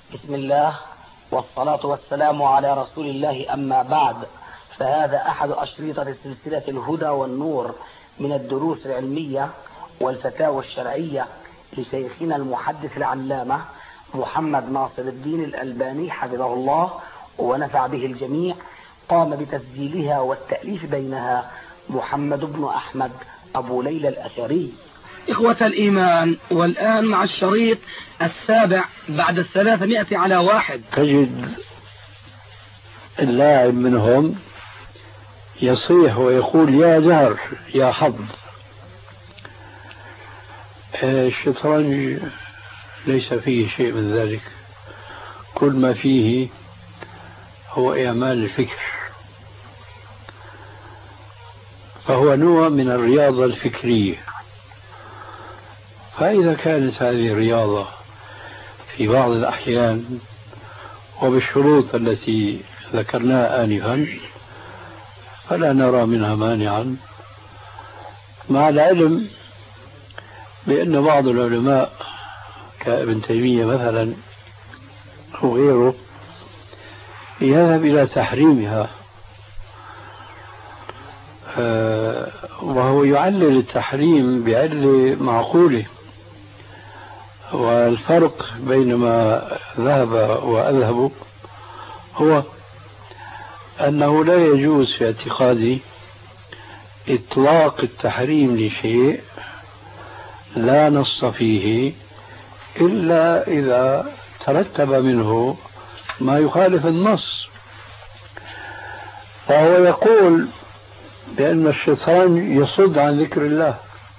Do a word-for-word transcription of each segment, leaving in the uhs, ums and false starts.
بسم الله والصلاة والسلام على رسول الله، أما بعد، فهذا أحد أشرطة سلسلة الهدى والنور من الدروس العلمية والفتاوى الشرعية لشيخنا المحدث العلامة محمد ناصر الدين الألباني حفظه الله ونفع به الجميع. قام بتسجيلها والتأليف بينها محمد بن أحمد أبو ليلى الأثري. إخوة الإيمان، والآن مع الشريط السابع بعد الثلاثمائة على واحد. تجد اللاعب منهم يصيح ويقول يا زهر يا حظ. الشطرنج ليس فيه شيء من ذلك، كل ما فيه هو إعمال الفكر، فهو نوع من الرياضة الفكرية. فإذا كانت هذه الرياضة في بعض الأحيان وبالشروط التي ذكرناها آنفا فلا نرى منها مانعا، مع العلم بأن بعض العلماء كابن تيمية مثلا وغيره يذهب إلى تحريمها، وهو يعلل التحريم بعلة معقولة. والفرق بين ما ذهب وأذهب هو أنه لا يجوز في اعتقادي إطلاق التحريم لشيء لا نص فيه إلا إذا ترتب منه ما يخالف النص. فهو يقول بأن الشيطان يصد عن ذكر الله،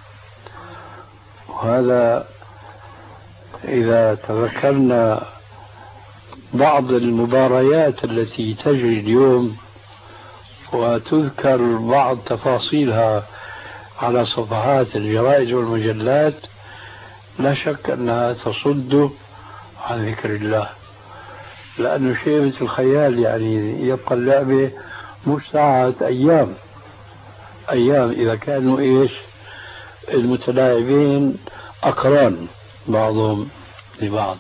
وهذا إذا تذكرنا بعض المباريات التي تجري اليوم وتذكر بعض تفاصيلها على صفحات الجرائد والمجلات، لا شك أنها تصد عن ذكر الله، لأنه شيء مثل الخيال، يعني يبقى اللعبة مش ساعة، أيام أيام إذا كانوا إيش المتلاعبين أقران بعضهم لبعض.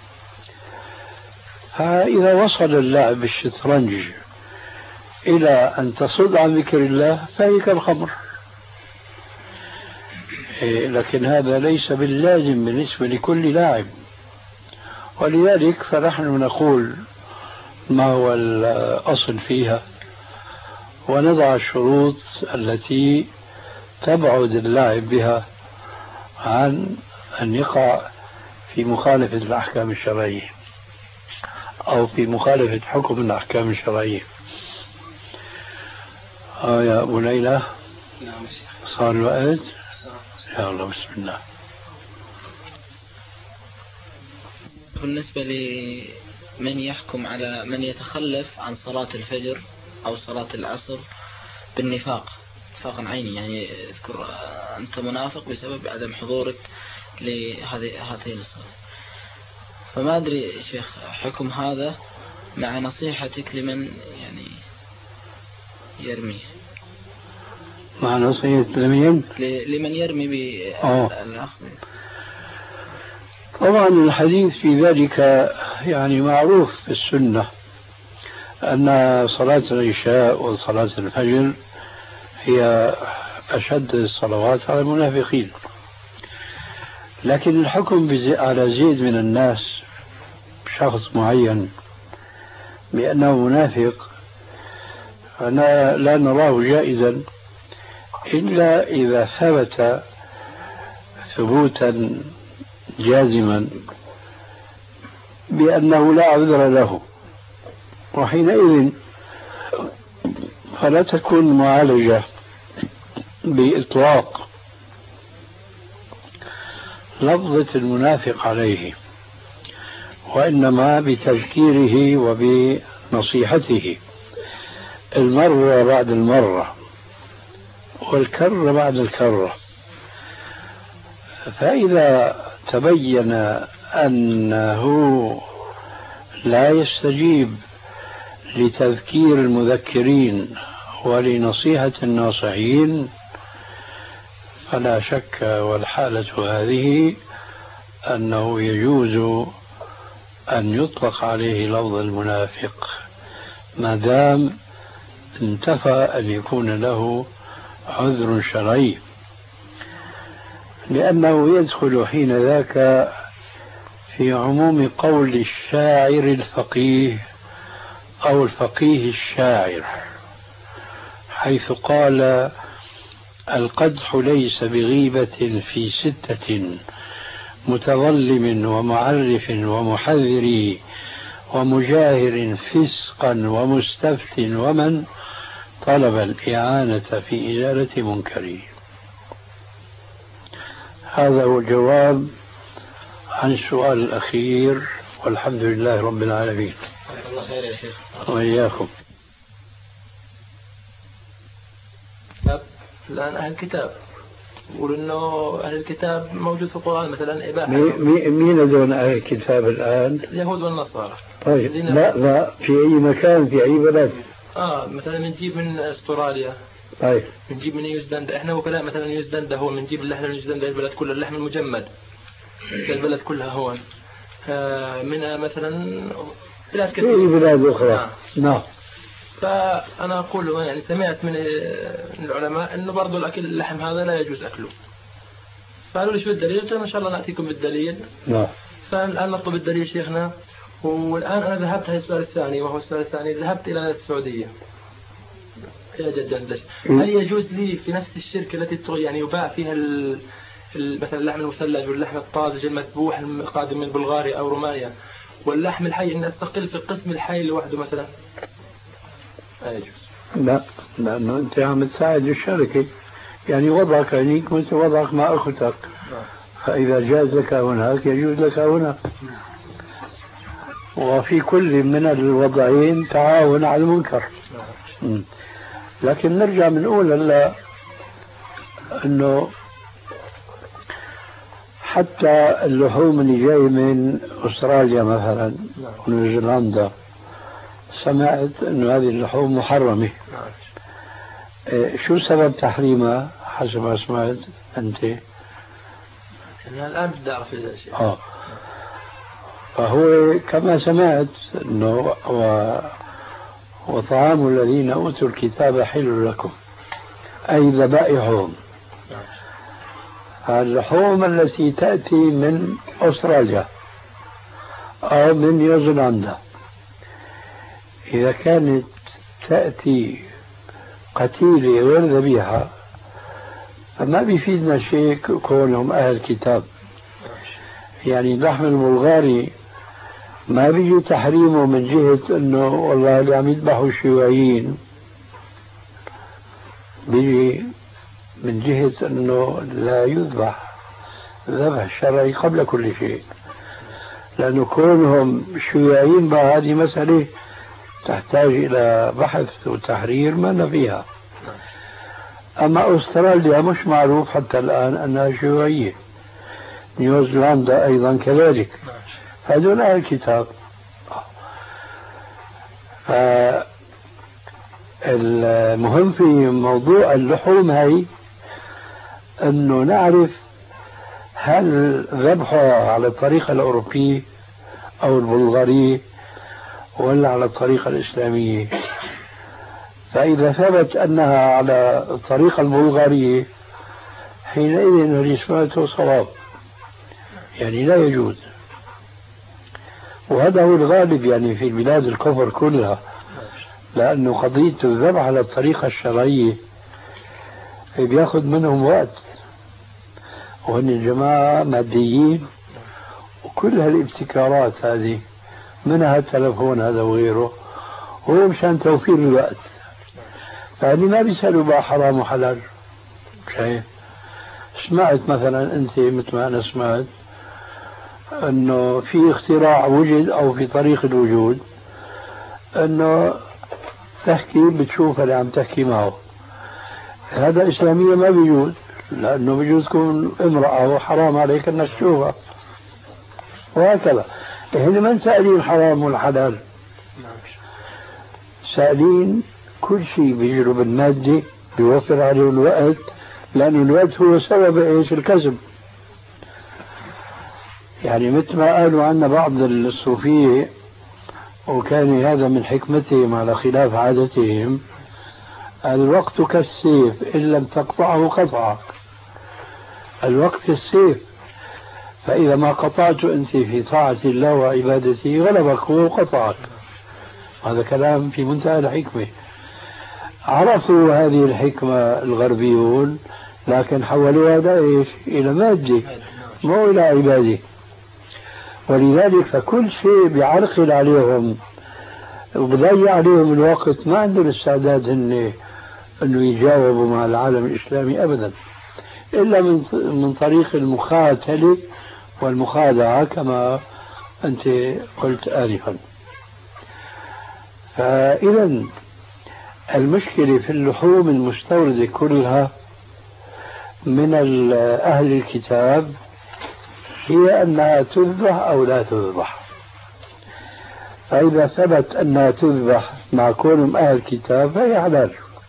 فإذا وصل اللعب بالشطرنج إلى أن تصد عن ذكر الله فهي كالخمر، لكن هذا ليس باللازم بالنسبة لكل لاعب. ولذلك فنحن نقول ما هو الأصل فيها ونضع الشروط التي تبعد اللاعب بها عن أن يقع في مخالفة الأحكام الشرعية أو في مخالفة حكم الأحكام الشرعية. آه يا أبو ليلى، صار الوقت؟ يا الله، بسم الله. بالنسبة لمن يحكم على من يتخلف عن صلاة الفجر أو صلاة العصر بالنفاق، نفاقا عيني، يعني اذكر أنت منافق بسبب عدم حضورك لهذه هاتين الصلاة، فما أدري شيخ حكم هذا مع نصيحتك لمن يعني يرمي، مع نصيحة لمن لمن يرمي بالأخذ. طبعا الحديث في ذلك يعني معروف في السنة أن صلاة العشاء وصلاة الفجر هي أشد الصلوات على المنافقين، لكن الحكم على زيد من الناس شخص معين بأنه منافق أنا لا نراه جائزا إلا إذا ثبت ثبوتا جازما بأنه لا عذر له، وحينئذ فلا تكون معالجة بإطلاق لفظة المنافق عليه، وإنما بتذكيره وبنصيحته المرة بعد المرة والكرة بعد الكرة. فإذا تبين أنه لا يستجيب لتذكير المذكرين ولنصيحة الناصحين فلا شك والحالة هذه أنه يجوز أن يطلق عليه لفظ المنافق ما دام انتفى أن يكون له عذر شرعي، لأنه يدخل حين ذاك في عموم قول الشاعر الفقيه أو الفقيه الشاعر، حيث قال: القدح ليس بغيبة في ستة متظلم ومعرف ومحذر ومجاهر فسقا ومستفت ومن طلب الإعانة في إزالة منكره. هذا هو الجواب عن السؤال الأخير، والحمد لله رب العالمين. الله خير يا شيخ. وإياكم. الآن أهل الكتاب يقول إنه أهل الكتاب موجود في القرآن مثلا إباحة. مين دون أهل الكتاب الآن؟ اليهود والنصارى. طيب لا لا في أي مكان في أي بلد؟ آه مثلا بنجيب من أستراليا. طيب بنجيب من نيوزيلندا. إحنا وكلاء مثلا نيوزيلندا هو بنجيب اللحم من نيوزيلندا البلد كلها، اللحم المجمد البلد كلها هون. آه من مثلا بلاد كثيرة. في بلاد أخرى. نعم. فأنا أقول يعني سمعت من العلماء إنه برضو الأكل اللحم هذا لا يجوز أكله. فقالوا لي شو الدليل؟ قلت إن شاء الله نأتيكم بالدليل. نعم. فالآن نطلب الدليل شيخنا. والآن أنا ذهبت على السؤال الثاني، وهو السؤال الثاني ذهبت إلى السعودية إلى جدة. هل يجوز لي في نفس الشركة التي يعني يباع فيها ال مثلا اللحم المثلج واللحم الطازج المذبوح القادم من بلغاريا أو رومانيا واللحم الحي إن أستقل في القسم الحي لوحده مثلا؟ لا يجوز. لا، لأنه أنت عم تساعد الشركة، يعني وضعك هنيك مثل وضعك مع أختك، فإذا جاز لك هناك يجوز لك هنا، وفي كل من الوضعين تعاون على المنكر. لكن نرجع بنقول هلا انه حتى اللحوم اللي جاي من استراليا مثلا ونيوزيلندا سمعت انه هذه اللحوم محرمه. إيه شو سبب تحريمها حسب ما سمعت انت؟ يعني الان بدي اعرف هذا الشيء. اه فهو كما سمعت انه و... وطعام الذين اوتوا الكتاب حل لكم، اي ذبائحهم. اللحوم التي تاتي من استراليا او من نيوزيلندا اذا كانت تاتي قتيله غير ذبيحه فما بيفيدنا شيء كونهم اهل كتاب. يعني اللحم البلغاري ما بيجي تحريمه من جهة انه والله اللي عم يذبحوا الشيوعيين، بيجي من جهة انه لا يذبح ذبح شرعي قبل كل شيء، لانه كونهم شيوعيين بقى هذه مسألة تحتاج الى بحث وتحرير ما فيها. اما استراليا مش معروف حتى الان انها شيوعية، نيوزيلندا ايضا كذلك، هذول أهل الكتاب. فالمهم في موضوع اللحوم هاي أنه نعرف هل ذبحها على الطريقة الأوروبية أو البلغارية ولا على الطريقة الإسلامية. فإذا ثبت أنها على الطريقة البلغارية حينئذ اللي سمعته صواب، يعني لا يجوز. وهذا هو الغالب يعني في بلاد الكفر كلها، لأنه قضية الذبح على الطريقة الشرعية بياخذ منهم وقت، وهن الجماعة ماديين، وكل هالابتكارات هذه منها التلفون هذا وغيره هو مشان توفير الوقت. فهني ما بيسألوا بقى حرام وحلال. شايف؟ سمعت مثلا أنت مثل ما أنا سمعت انه في اختراع وجد او في طريق الوجود انه تحكي بتشوف اللي عم تحكي معه، هذا اسلاميا ما بيجوز، لانه بيجوز تكون امرأة وحرام عليك انك تشوفها، وهكذا. هن من سائلين الحرام والحلال، سائلين كل شيء بيجروا بالمادة بيوفر عليه الوقت، لأن الوقت هو سبب ايش؟ الكذب. يعني مثل ما قالوا عنا بعض الصوفية، وكان هذا من حكمتهم على خلاف عادتهم، الوقت كالسيف إن لم تقطعه قطعك. الوقت كالسيف، فإذا ما قطعت أنت في طاعة الله وعبادته غلبك هو وقطعك. هذا كلام في منتهى الحكمة. عرفوا هذه الحكمة الغربيون، لكن حولوا هذا إيش إلى مادة مو إلى عبادة. ولذلك فكل شيء بيعرقل عليهم وبضيع عليهم الوقت، ما عندهم استعداد هن أنه يجاوبوا مع العالم الإسلامي أبدا، إلا من من طريق المخاتلة والمخادعة كما أنت قلت آنفا. فإذا المشكلة في اللحوم المستوردة كلها من أهل الكتاب هي أنها تذبح أو لا تذبح. فإذا ثبت أنها تذبح مع كونهم أهل الكتاب فهي حلال،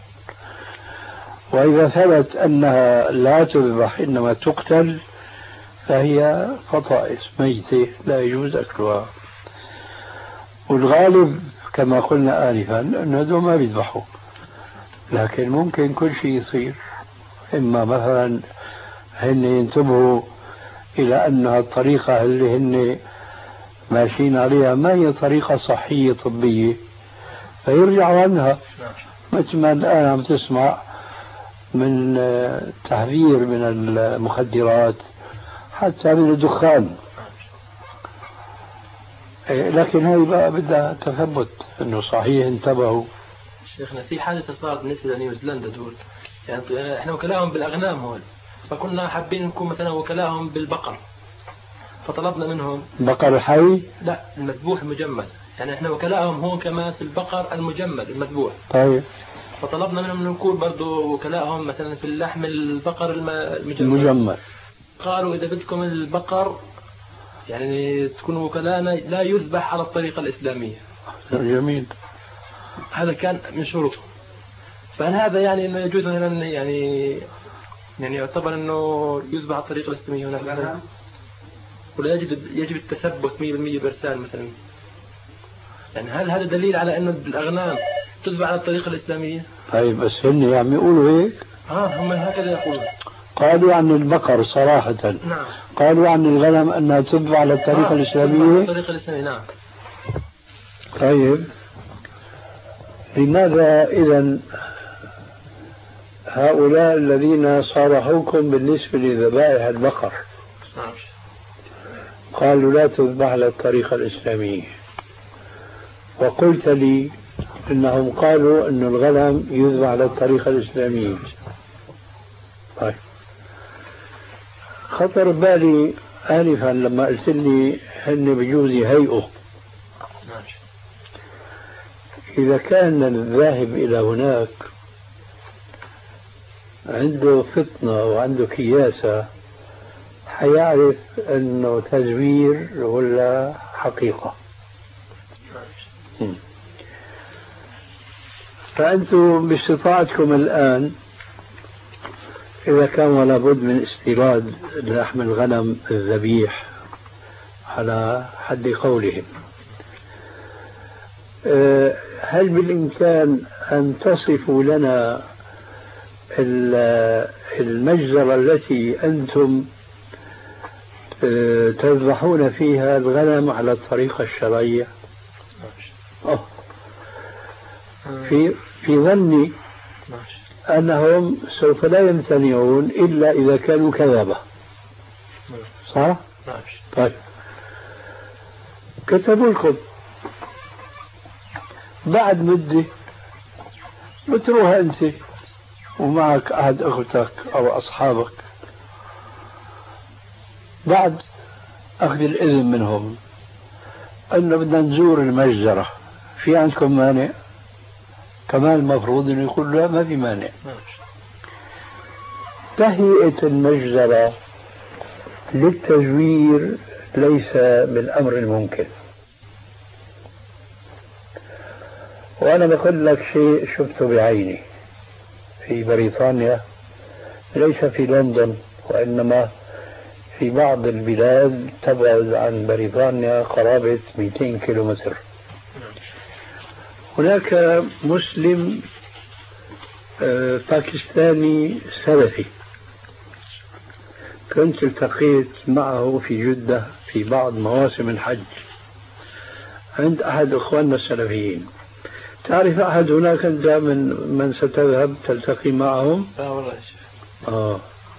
وإذا ثبت أنها لا تذبح إنما تقتل فهي فطائس ميتة لا يجوز أكلها. والغالب كما قلنا آنفا أن هذول ما بيذبحوا، لكن ممكن كل شيء يصير. إما مثلا هن ينتبهوا إلى أن الطريقة اللي هن ماشيين عليها ما هي طريقة صحية طبية فيرجعوا عنها، مثل ما الآن عم تسمع من تحذير من المخدرات حتى من الدخان. لكن هاي بقى بدها تثبت انه صحيح انتبهوا. شيخنا في حادثة صارت بالنسبة لنيوزيلندا دول، يعني احنا وكلاهم بالاغنام هون، فكنا حابين نكون مثلا وكلاهم بالبقر، فطلبنا منهم بقر حي؟ لا المذبوح المجمد، يعني احنا وكلاهم هون كمان في البقر المجمد المذبوح. طيب. فطلبنا منهم نكون برضو وكلاهم مثلا في اللحم البقر المجمد. المجمد. قالوا إذا بدكم البقر يعني تكونوا وكلانا لا يذبح على الطريقة الإسلامية. جميل. هذا كان من شروطه. فهل هذا يعني إنه يجوز مثلا يعني يعني يعتبر إنه يذبح على الطريقة الإسلامية هناك، ولا يجب يجب التثبت مية بالمية برسال مثلا؟ يعني هل هذا دليل على إنه الأغنام تذبح على الطريقة الإسلامية؟ طيب بس هن يعني يقولوا هيك؟ آه هم هكذا يقولون. قالوا عن البقر صراحة. نعم. قالوا عن الغنم أنها تذبح على الطريقة آه الإسلامية. على الطريقة الإسلامية نعم. طيب لماذا إذن هؤلاء الذين صارحوكم بالنسبة لذبائح البقر نعم قالوا لا تذبح على الطريقة الإسلامية، وقلت لي إنهم قالوا أن الغنم يذبح على الطريقة الإسلامية؟ طيب خطر بالي آنفا لما قلت لي هن بجوز يهيئوا. إذا كان الذاهب إلى هناك عنده فطنة وعنده كياسة حيعرف أنه تزوير ولا حقيقة. فأنتم باستطاعتكم الآن إذا كان ولا بد من استيراد لحم الغنم الذبيح على حد قولهم، هل بالإمكان أن تصفوا لنا المجزرة التي أنتم تذبحون فيها الغنم على الطريقة الشرعية؟ أوه. في في ظني أنهم سوف لا يمتنعون إلا إذا كانوا كذبة. صح؟ طيب كتبوا لكم بعد مدة بتروها أنت ومعك أحد أختك أو أصحابك بعد أخذ الإذن منهم أنه بدنا نزور المجزرة، في عندكم مانع؟ كمان المفروض أنه يقول لا ما في مانع. تهيئة المجزرة للتزوير ليس بالأمر الممكن. وأنا بقول لك شيء شفته بعيني في بريطانيا، ليس في لندن وإنما في بعض البلاد تبعد عن بريطانيا قرابة مئتين كيلومتر. هناك مسلم باكستاني سلفي كنت التقيت معه في جدة في بعض مواسم الحج عند أحد إخواننا السلفيين. تعرف أحد هناك أنت من من ستذهب تلتقي معهم؟ لا والله. آه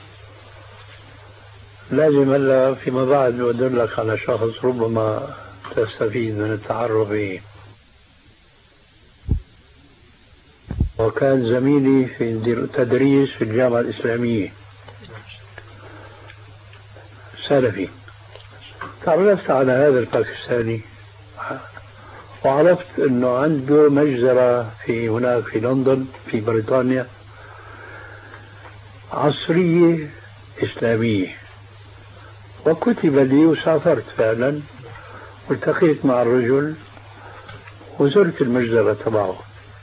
لازم هلا فيما بعد أدلك على شخص ربما تستفيد من التعرف به. وكان زميلي في تدريس في الجامعة الإسلامية سلفي. تعرفت على هذا الباكستاني وعرفت أنه عنده مجزرة في هناك في لندن في بريطانيا عصرية إسلامية، وكتب لي وسافرت فعلا والتقيت مع الرجل وزرت المجزرة تبعه.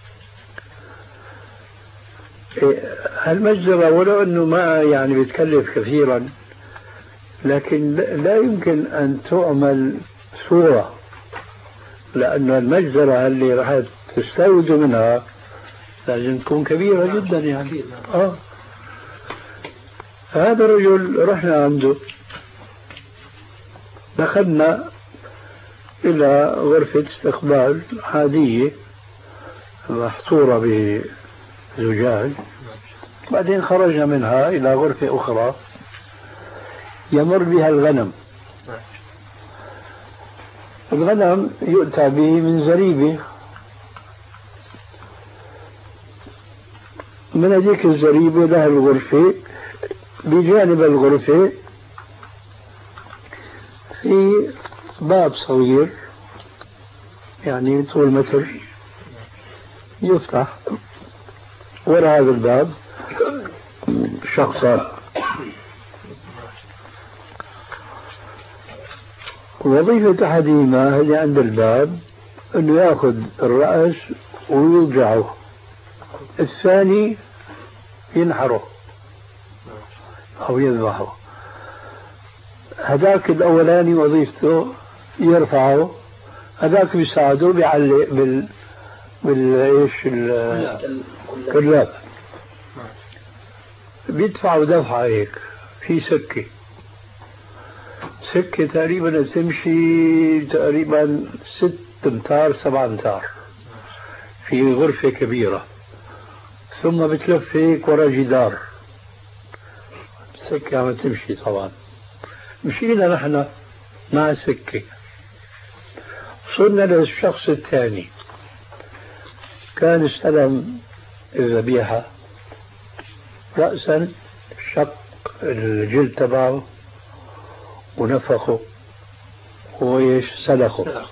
هالمجزرة ولو أنه ما يعني بتكلف كثيرا لكن لا يمكن أن تعمل صورة، لأن المجزرة اللي راح تستورد منها لازم تكون كبيرة جدا يعني. آه. فهذا الرجل رحنا عنده، دخلنا إلى غرفة استقبال عادية محصورة بزجاج، بعدين خرجنا منها إلى غرفة أخرى يمر بها الغنم. الغنم يؤتى به من زريبة، من هذيك الزريبة لها الغرفة، بجانب الغرفة في باب صغير يعني طول متر يفتح، وراء هذا الباب شخصان. وظيفة أحدهما اللي عند الباب أنه يأخذ الرأس ويوجعه، الثاني ينحره أو يذبحه. هذاك الأولاني وظيفته يرفعه، هذاك بيساعده بيعلق بال بالإيش الكلاب، بيدفعوا دفعة هيك في سكة سكة تقريبا تمشي تقريبا ست امتار سبع امتار في غرفة كبيرة، ثم بتلف هيك ورا جدار السكة عم تمشي. طبعا مشينا نحن مع السكة، وصلنا للشخص الثاني كان استلم الذبيحة، رأسا شق الجلد تبعه ونفخه وإيش سلخه.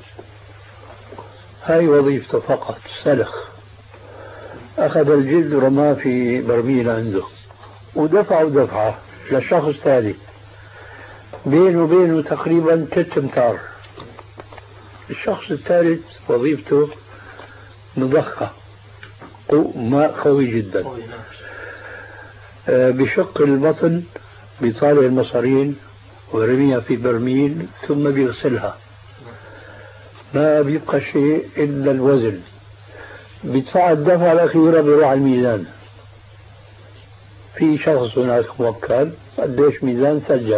هاي وظيفته فقط، سلخ. أخذ الجلد ورماه في برميل عنده ودفعه دفعة لشخص ثاني، بينه وبينه تقريبا ثلاث امتار. الشخص الثالث وظيفته مضخة ماء قوي جدا، بشق البطن بيطالع المصارين ورميها في برميل ثم بيغسلها، ما بيبقى شيء إلا الوزن. بيدفع الدفعة الأخيرة بيروح على الميزان، في شخص هناك موكل قديش ميزان سجل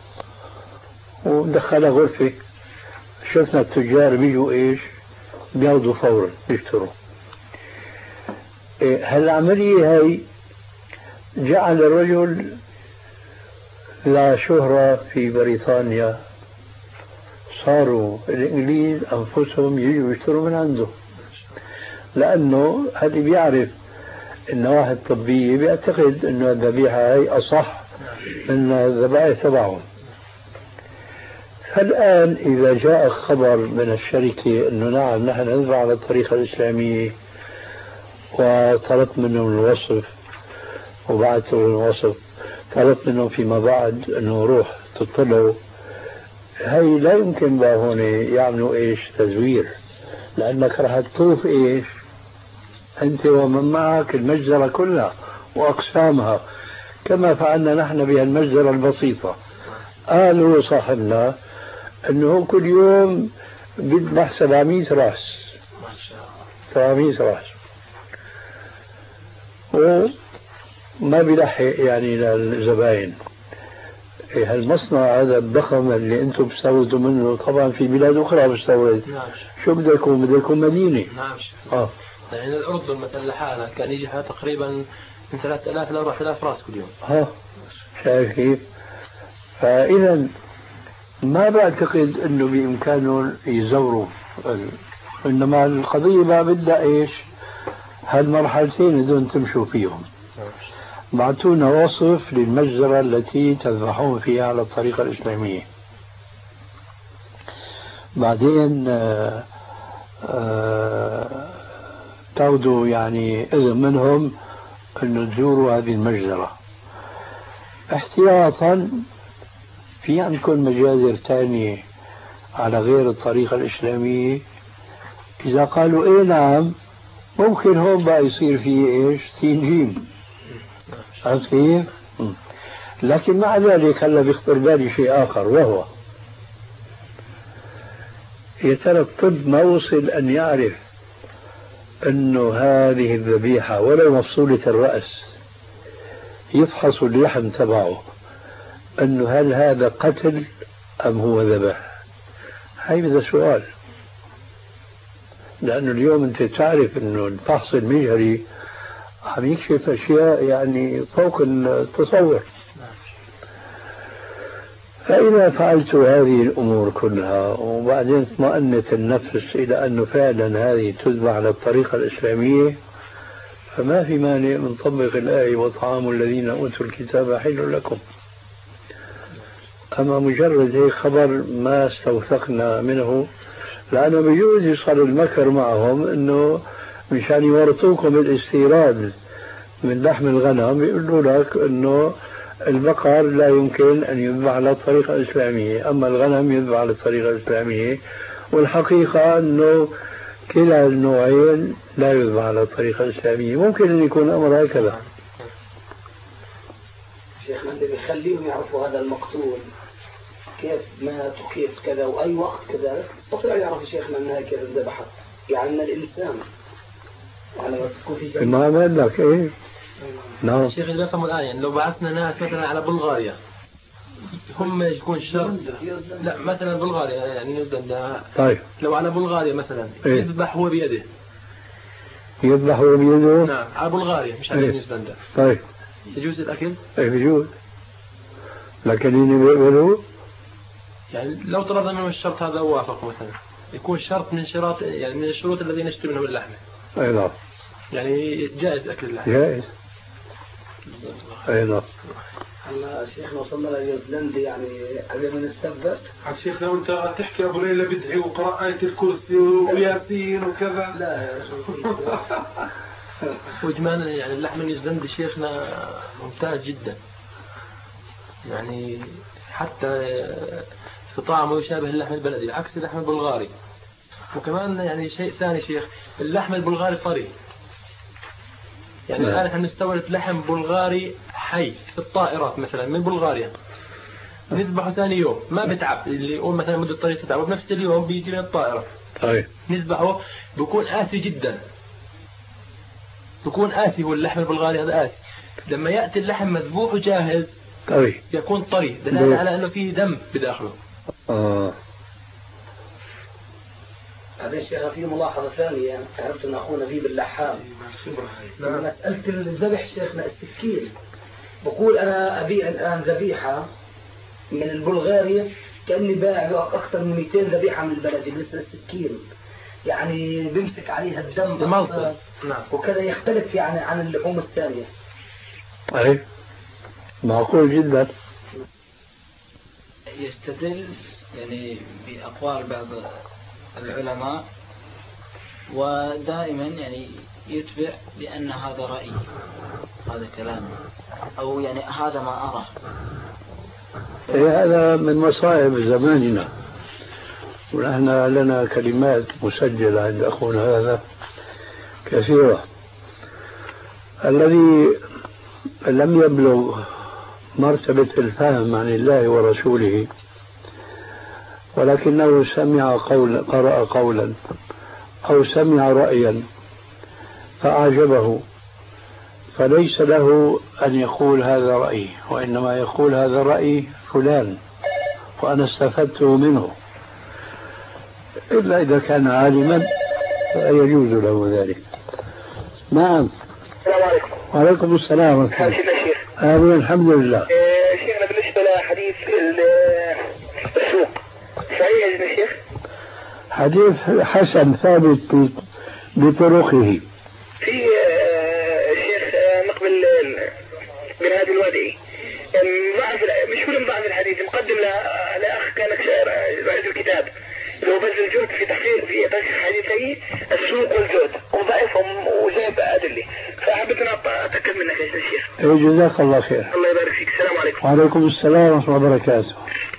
ودخلها غرفة. شفنا التجار بيجوا إيش بياخذوا فورا بيشتروا. هالعملية هاي جعل الرجل لا شهرة في بريطانيا، صاروا الإنجليز أنفسهم يجوا يشتروا من عنده، لأنه هذا بيعرف النواحي الطبية، بيعتقد أنه الذبيحة هاي أصح من الذبائح تبعهم. فالآن إذا جاء خبر من الشركة أنه نعم نحن نذبح على الطريقة الإسلامية وطلبت منهم الوصف وبعثت لهم الوصف، طلبت منهم فيما بعد أنه روح تطلعوا، هاي لا يمكن بقى هون يعملوا إيش تزوير، لأنك راح تطوف إيش أنت ومن معك المجزرة كلها وأقسامها، كما فعلنا نحن بهالمجزرة البسيطة. قال هو صاحبنا انه كل يوم بيذبح سبعمية راس. ما شاء الله. سبعمية راس وما بيلحق يعني للزباين. هالمصنع هذا الضخم اللي انتم بتستوردوا منه طبعا في بلاد اخرى بتستورد. نعم. شو بدكم بدكم مدينه. نعم. اه يعني الاردن مثلا لحالها كان يجي تقريبا من ثلاثة آلاف ل أربعة آلاف راس كل يوم. ها شايف كيف؟ فاذا ما بعتقد انه بامكانهم يزوروا، انما القضيه ما بدها ايش؟ هالمرحلتين بدهم تمشوا فيهم. بعثونا وصف للمجزرة التي تذبحون فيها على الطريقة الإسلامية. بعدين آآ آآ تاخذوا يعني إذن منهم أن تزوروا هذه المجزرة. احتياطا في عندكم مجازر ثانية على غير الطريقة الإسلامية؟ إذا قالوا إيه نعم ممكن هون بقى يصير فيه إيش؟ تنجيم. عرفت كيف؟ لكن مع ذلك هلا بيخطر بالي شيء آخر، وهو يا ترى الطب ما وصل أن يعرف أنه هذه الذبيحة ولو مفصولة الرأس يفحص اللحم تبعه أنه هل هذا قتل أم هو ذبح؟ هاي بدها سؤال، لأنه اليوم أنت تعرف أنه الفحص المجهري عم يكشف أشياء يعني فوق التصور. فإذا فعلت هذه الأمور كلها وبعدين اطمأنت النفس إلى أنه فعلا هذه تذبح على الطريقة الإسلامية، فما في مانع من طبق الآية وطعام الذين أوتوا الكتاب حل لكم. أما مجرد هيك خبر ما استوثقنا منه، لأنه بيجوز يصل المكر معهم أنه مشان يورطوكم الاستيراد من لحم الغنم، يقولوا لك أنه البقر لا يمكن أن يذبح على الطريقة الإسلامية، أما الغنم يذبح على الطريقة الإسلامية، والحقيقة أنه كلا النوعين لا يذبح على الطريقة الإسلامية. ممكن أن يكون الأمر هكذا. شيخنا اللي بيخليهم يعرفوا هذا المقتول كيف مات وكيف كذا وأي وقت كذا، استطيع يعرف شيخنا أنها كيف ذبحت، يعني أن الإنسان يعني تكون في ما عمل لك إيه؟ نعم. شيخ اللي بفهموا الآن يعني لو بعثنا ناس مثلا على بلغاريا هم يكون شرط، لا مثلا بلغاريا يعني نيوزيلندا، طيب لو على بلغاريا مثلا إيه؟ يذبح هو بيده. يذبح هو بيده؟ نعم على بلغاريا مش على إيه؟ نيوزيلندا. طيب يجوز الأكل؟ إيه بيجوز، لكن هنا بيقبلوا يعني لو طلبنا منهم الشرط هذا وافق مثلا يكون شرط من شروط يعني من الشروط الذين نشتري منهم اللحمة. أي نعم. يعني جائز أكل اللحمة. جائز. أي نعم. هلا شيخنا وصلنا لنيوزيلندا يعني قبل من السبت. عاد شيخنا وانت تحكي ابو ليلى بدعي وقرأ آية الكرسي وياسين وكذا. لا يا شيخ. وإجمالا يعني اللحم النيوزيلندي شيخنا ممتاز جدا، يعني حتى طعمه يشابه اللحم البلدي عكس اللحم البلغاري. وكمان يعني شيء ثاني شيخ، اللحم البلغاري طري، يعني الآن احنا نستورد لحم بلغاري حي في الطائرات مثلا من بلغاريا، نذبحه ثاني يوم ما بتعب، اللي يقول مثلا مدة الطريق تتعب بنفس اليوم بيجي من الطائرة. طيب نذبحه بيكون آسي جدا، بيكون آسي، هو اللحم البلغاري هذا آسي. لما يأتي اللحم مذبوح وجاهز طري يكون طري دلالة على أنه فيه دم بداخله. آه. هذا شيخ في ملاحظة ثانية، عرفت أن أخونا نبيب اللحام مسألة الذبح شيخنا السكين، بقول أنا أبيع الآن ذبيحة من البلغاريا كأني بايع أكثر من مئتين ذبيحة من البلد بالنسبة للسكين، يعني بيمسك عليها الدم نعم. وكذا يختلف يعني عن اللحوم الثانية. أي معقول جدا. يستدل يعني بأقوال بعض العلماء ودائما يعني يتبع بأن هذا رأي، هذا كلام، أو يعني هذا ما أرى. إيه هذا من مصائب زماننا، ونحن لنا كلمات مسجلة عند أخونا هذا كثيرة. الذي لم يبلغ مرتبة الفهم عن الله ورسوله، ولكنه سمع قولا، قرأ قولا أو سمع رأيا فأعجبه، فليس له أن يقول هذا رأيي، وإنما يقول هذا رأي فلان وأنا استفدته منه، إلا إذا كان عالما فيجوز له ذلك. نعم. السلام عليكم. وعليكم السلام ورحمة الله. شيخ. آمين الحمد لله. إيه شيخنا بالنسبة لحديث السوق صحيح يا شيخ؟ حديث حسن ثابت بطرقه. في شيخ نقبل من هذه الوادي ضعف، مش كل ضعف الحديث مقدم لأخ كان رئيس الكتاب اللي هو بذل الجهد في تحقيق في تصحيح حديثي السوق والجهد وضعفهم وجايب أدلة، فحبيت أن أتأكد منك يا شيخ. إيه جزاك الله خير. الله يبارك فيك. السلام عليكم. وعليكم السلام ورحمة الله وبركاته.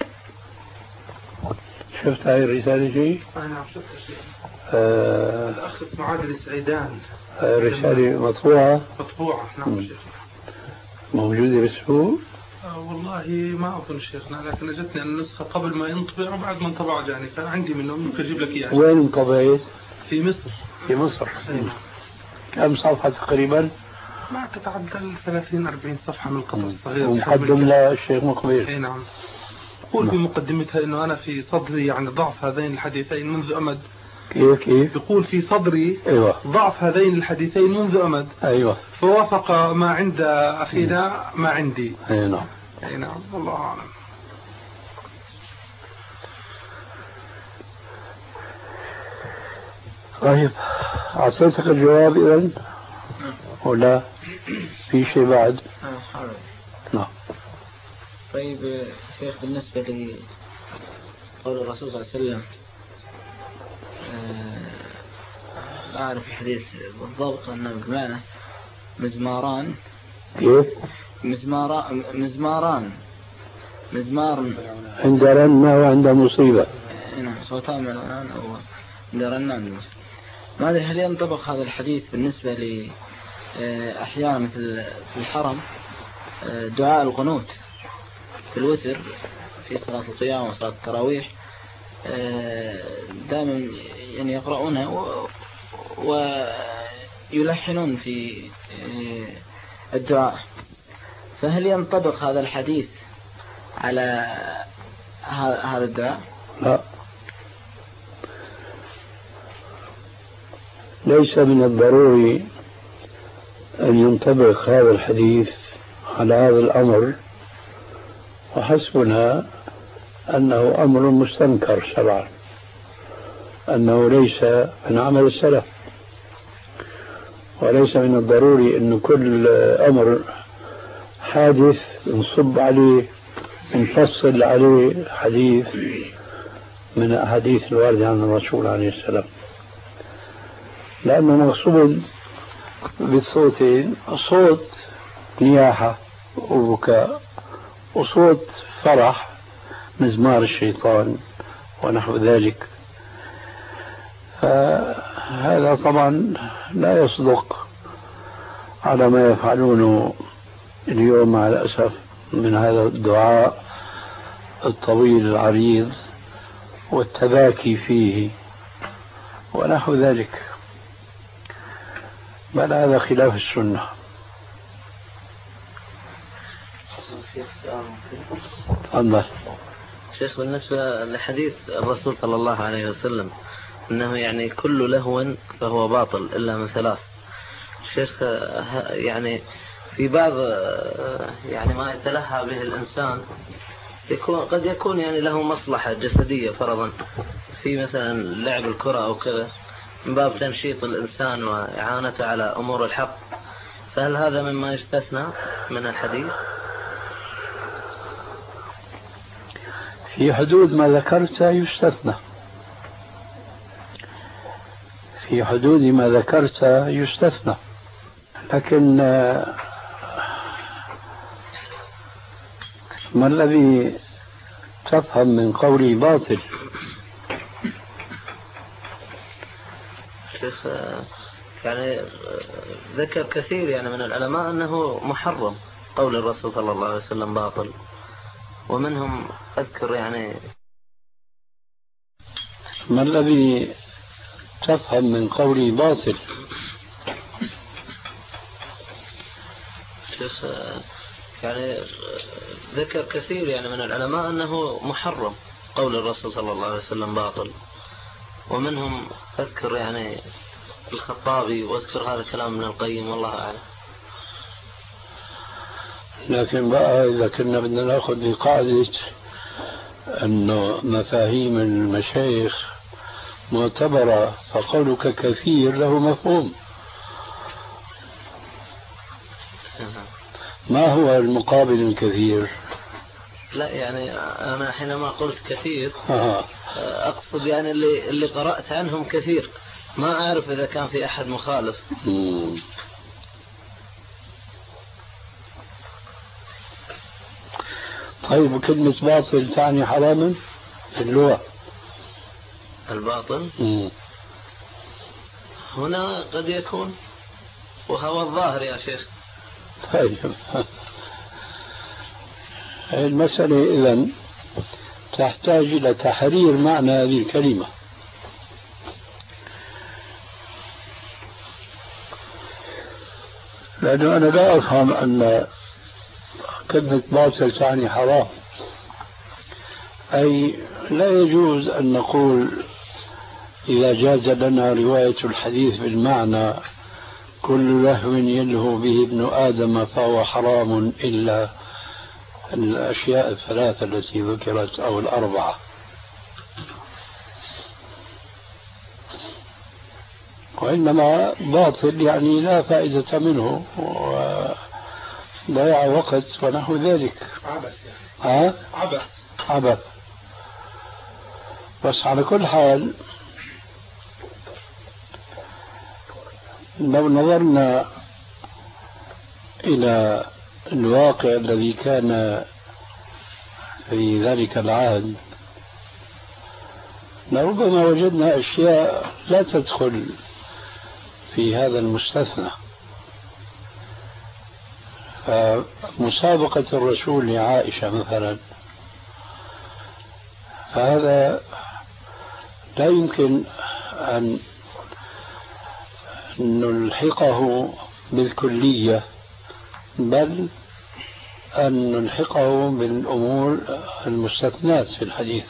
شفت هاي الرسالة شيء؟ نعم شفتها شيخ. آه الأخ اسمه عادل السعيدان. آه رسالة مطبوعة؟ مطبوعة نعم شيخ. موجودة بالسوق؟ آه والله ما أظن شيخنا، لكن أجتني النسخة قبل ما ينطبع وبعد ما انطبع جاني، فعندي منه ممكن أجيب لك إياه. وين انطبعت؟ في مصر. في مصر. نعم. كم صفحة تقريبا؟ ما تتعدى ثلاثين أربعين صفحة من القصص الصغير. ومقدم للشيخ مقبل. اي نعم. يقول في مقدمتها انه انا في صدري يعني ضعف هذين الحديثين منذ امد. كيف كيف؟ يقول في صدري ايوه ضعف هذين الحديثين منذ امد. ايوه. فوافق ما عند اخينا ما عندي. اي نعم. اي نعم والله اعلم. طيب اعطيتك الجواب اذا ولا في شيء بعد؟ نعم. طيب شيخ بالنسبة لقول الرسول صلى الله عليه وسلم لا أعرف الحديث بالضبط أنه بمعنى مزماران. كيف؟ مزماران مزماران مزمار عند رنة وعند مصيبة. نعم صوتان من الآن أو عند رنة عند مصيبة. ما أدري هل ينطبق هذا الحديث بالنسبة ل أحيانا مثل في الحرم دعاء القنوت في الوتر في صلاة القيام وصلاة التراويح دائما يعني يقرؤونها ويلحنون في الدعاء، فهل ينطبق هذا الحديث على هذا الدعاء؟ لا، ليس من الضروري أن ينطبق هذا الحديث على هذا الأمر، وحسبنا أنه أمر مستنكر شرعا، أنه ليس من عمل السلف، وليس من الضروري أن كل أمر حادث نصب عليه نفصل عليه حديث من أحاديث الواردة عن الرسول عليه السلام، لأنه مقصود بالصوتين صوت نياحة وبكاء وصوت فرح مزمار الشيطان ونحو ذلك، فهذا طبعا لا يصدق على ما يفعلونه اليوم مع الأسف من هذا الدعاء الطويل العريض والتباكي فيه ونحو ذلك، بل هذا خلاف السنة. تفضل. شيخ بالنسبة لحديث الرسول صلى الله عليه وسلم أنه يعني كل لهو فهو باطل إلا من ثلاث، شيخ يعني في بعض يعني ما يتلهى به الإنسان يكون قد يكون يعني له مصلحة جسدية فرضا في مثلا لعب الكرة أو كذا من باب تنشيط الإنسان وإعانته على أمور الحق، فهل هذا مما يستثنى من الحديث؟ في حدود ما ذكرت يستثنى، في حدود ما ذكرت يستثنى، لكن ما الذي تفهم من قولي باطل؟ شيخ يعني ذكر كثير يعني من العلماء أنه محرم قول الرسول صلى الله عليه وسلم باطل، ومنهم أذكر يعني. ما الذي تفهم من قولي باطل؟ شيخ يعني ذكر كثير يعني من العلماء أنه محرم قول الرسول صلى الله عليه وسلم باطل، ومنهم أذكر يعني الخطابي، وأذكر هذا الكلام من القيم، والله أعلم. لكن بقى إذا كنا بدنا نأخذ بقاعدة أنه مفاهيم المشايخ معتبرة، فقولك كثير له مفهوم. ما هو المقابل الكثير؟ لا يعني أنا حينما قلت كثير آه. أقصد يعني اللي اللي قرأت عنهم كثير، ما أعرف إذا كان في أحد مخالف. مم. طيب كلمة باطل تعني حراما في اللغة؟ الباطل مم. هنا قد يكون، وهو الظاهر يا شيخ. طيب المسألة إذن تحتاج إلى تحرير معنى هذه الكلمة. لأنه أنا لا أفهم أن كلمة باطل تعني حرام، أي لا يجوز أن نقول إذا جاز لنا رواية الحديث بالمعنى كل لهو يلهو به ابن آدم فهو حرام إلا الأشياء الثلاثة التي ذكرت أو الأربعة. وإنما باطل يعني لا فائدة منه وضياع وقت ونحو ذلك. عبث يعني. ها؟ عبث عبث. بس على كل حال لو نظرنا إلى الواقع الذي كان في ذلك العهد لربما وجدنا أشياء لا تدخل في هذا المستثنى. فمسابقة الرسول لعائشة مثلا، فهذا لا يمكن أن نلحقه بالكلية، بل أن نلحقه بالأمور المستثنات في الحديث.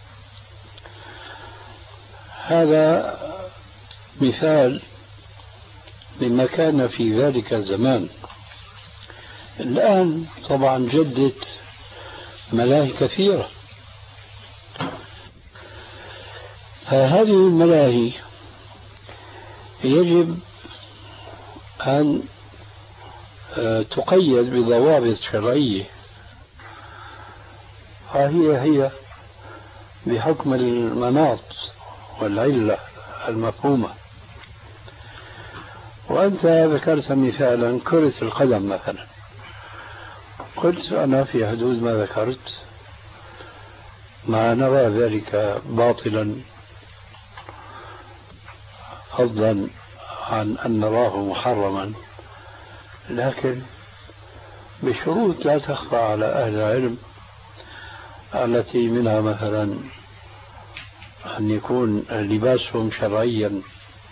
هذا مثال لما كان في ذلك الزمان. الآن طبعا جدت ملاهي كثيرة، فهذه الملاهي يجب أن تقيد بضوابط شرعية، فهي هي بحكم المناط والعلة المفهومة. وأنت ذكرت مثالا كرة القدم مثلا، قلت أنا في حدود ما ذكرت ما نرى ذلك باطلا، فضلا عن أن نراه محرما، لكن بشروط لا تخفى على أهل العلم، التي منها مثلا أن يكون لباسهم شرعيا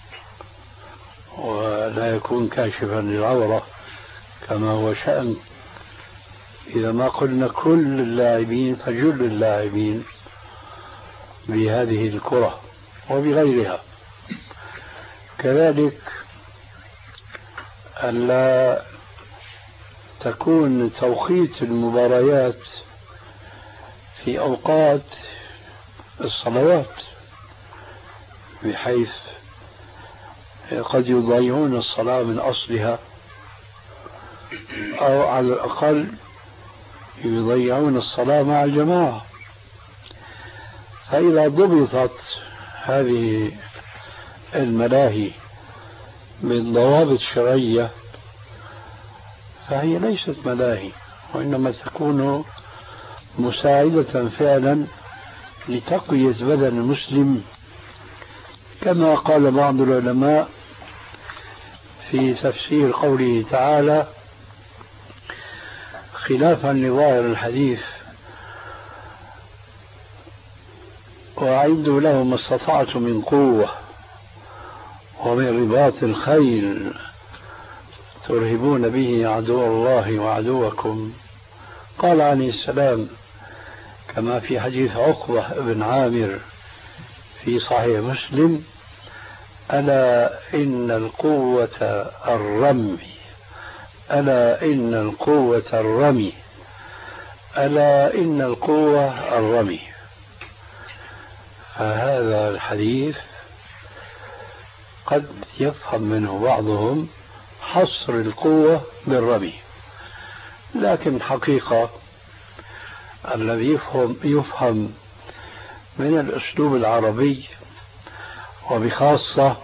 ولا يكون كاشفا للعورة كما هو شأن. إذا ما قلنا كل اللاعبين فجل اللاعبين بهذه الكرة وبغيرها. كذلك ألا تكون توقيت المباريات في أوقات الصلوات، بحيث قد يضيعون الصلاة من أصلها، أو على الأقل يضيعون الصلاة مع الجماعة. فإذا ضبطت هذه الملاهي بالضوابط الشرعية فهي ليست ملاهي، وإنما تكون مساعدة فعلا لتقوية بدن المسلم، كما قال بعض العلماء في تفسير قوله تعالى: خلافا لظاهر الحديث وأعدوا لهم ما استطعتم من قوة ومن رباط الخيل ترهبون به عدو الله وعدوكم. قال عليه السلام كما في حديث عقبة بن عامر في صحيح مسلم: ألا إن القوة الرمي ألا إن القوة الرمي ألا إن القوة الرمي. فهذا الحديث قد يفهم منه بعضهم حصر القوة بالرمي، لكن حقيقة الذي يفهم, يفهم من الأسلوب العربي، وبخاصة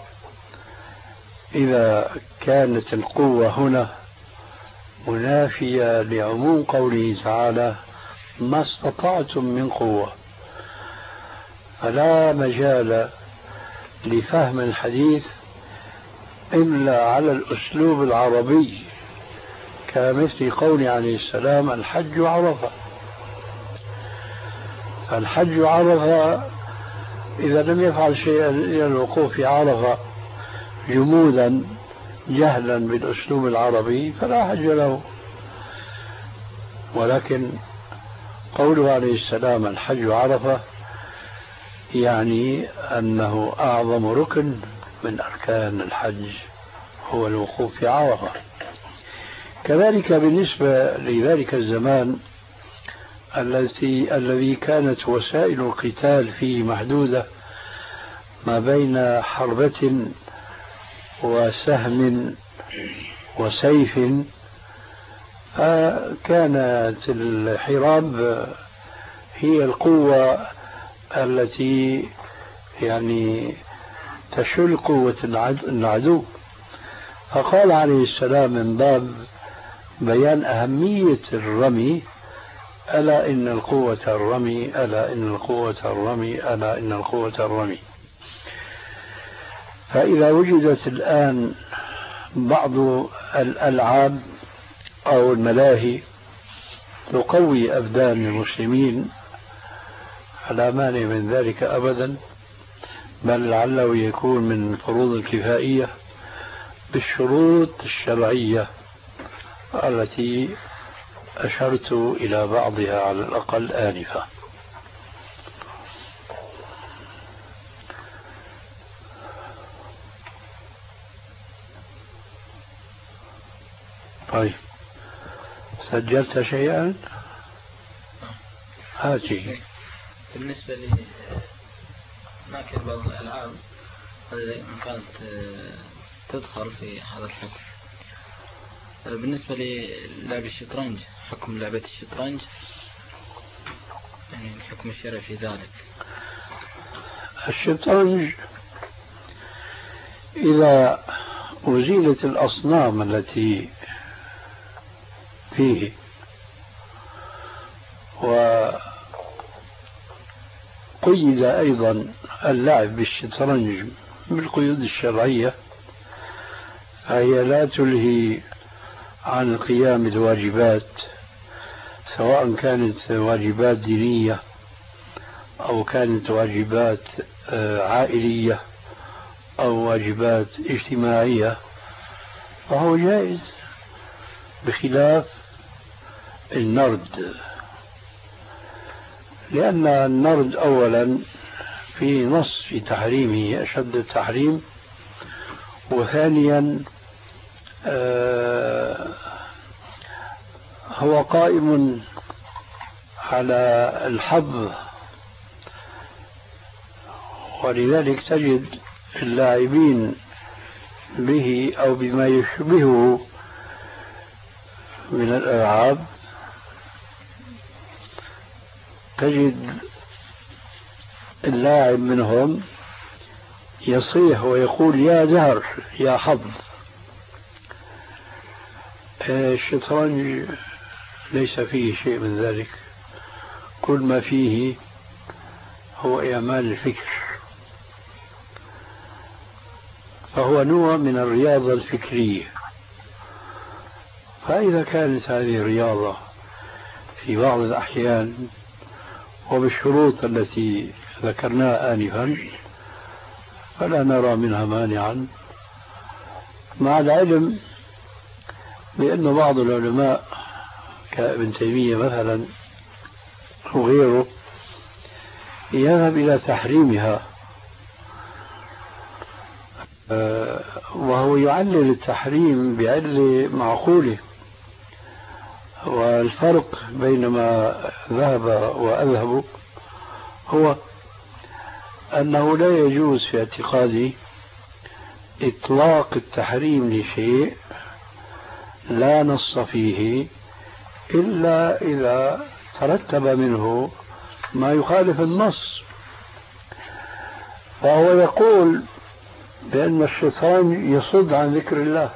إذا كانت القوة هنا منافية لعموم قوله تعالى: ما استطعتم من قوة، فلا مجال لفهم الحديث إلا على الأسلوب العربي، كمثل قول عليه السلام: الحج عرفة. الحج عرفة إذا لم يفعل شيئا إلى الوقوف في عرفة جمودا جهلا بالأسلوب العربي فلا حج له. ولكن قوله عليه السلام: الحج عرفة، يعني أنه أعظم ركن من أركان الحج هو الوقوف في عرفة. كذلك بالنسبة لذلك الزمان التي الذي كانت وسائل القتال فيه محدودة ما بين حربة وسهم وسيف، كانت الحراب هي القوة التي يعني تشل قوة العدو. فقال عليه السلام من باب بيان أهمية الرمي: ألا إن القوة الرمي ألا إن القوة الرمي ألا إن القوة الرمي. فإذا وجدت الآن بعض الألعاب أو الملاهي تقوي أبدان المسلمين فلا مانع من ذلك أبدا، بل لعله يكون من الفروض الكفائية بالشروط الشرعية التي أشرت إلى بعضها على الأقل آنفا. طيب، سجلت شيئا؟ هاتي. بالنسبة لي ما كان بعض الألعاب هذه كانت تدخل في هذا الحكم. بالنسبة للعب الشطرنج، حكم لعبة الشطرنج يعني الحكم الشرعي في ذلك. الشطرنج إذا أزيلت الأصنام التي فيه وقيد أيضا اللعب بالشطرنج بالقيود الشرعية، فهي لا تلهي عن القيام بالواجبات، سواء كانت واجبات دينية أو كانت واجبات عائلية أو واجبات اجتماعية، فهو جائز، بخلاف النرد. لأن النرد أولا في نص في تحريمه أشد التحريم، وثانيا آه هو قائم على الحظ، ولذلك تجد اللاعبين به أو بما يشبهه من الألعاب تجد اللاعب منهم يصيح ويقول: يا زهر يا حظ. الشطرنج ليس فيه شيء من ذلك، كل ما فيه هو إعمال الفكر، فهو نوع من الرياضة الفكرية. فإذا كانت هذه الرياضة في بعض الأحيان وبالشروط التي ذكرناها آنفا فلا نرى منها مانعا، مع العلم بأن بعض العلماء كابن تيمية مثلا وغيره يذهب إلى تحريمها، وهو يعلل التحريم بعلة معقولة. والفرق بين ما ذهب وأذهب هو أنه لا يجوز في اعتقادي إطلاق التحريم لشيء لا نص فيه إلا إذا ترتب منه ما يخالف النص. فهو يقول بأن الشيطان يصد عن ذكر الله،